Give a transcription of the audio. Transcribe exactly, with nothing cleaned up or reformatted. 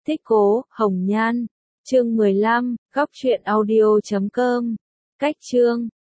Tích Cố, Hồng Nhan. Chương mười lăm, góc truyện audio chấm com. Cách chương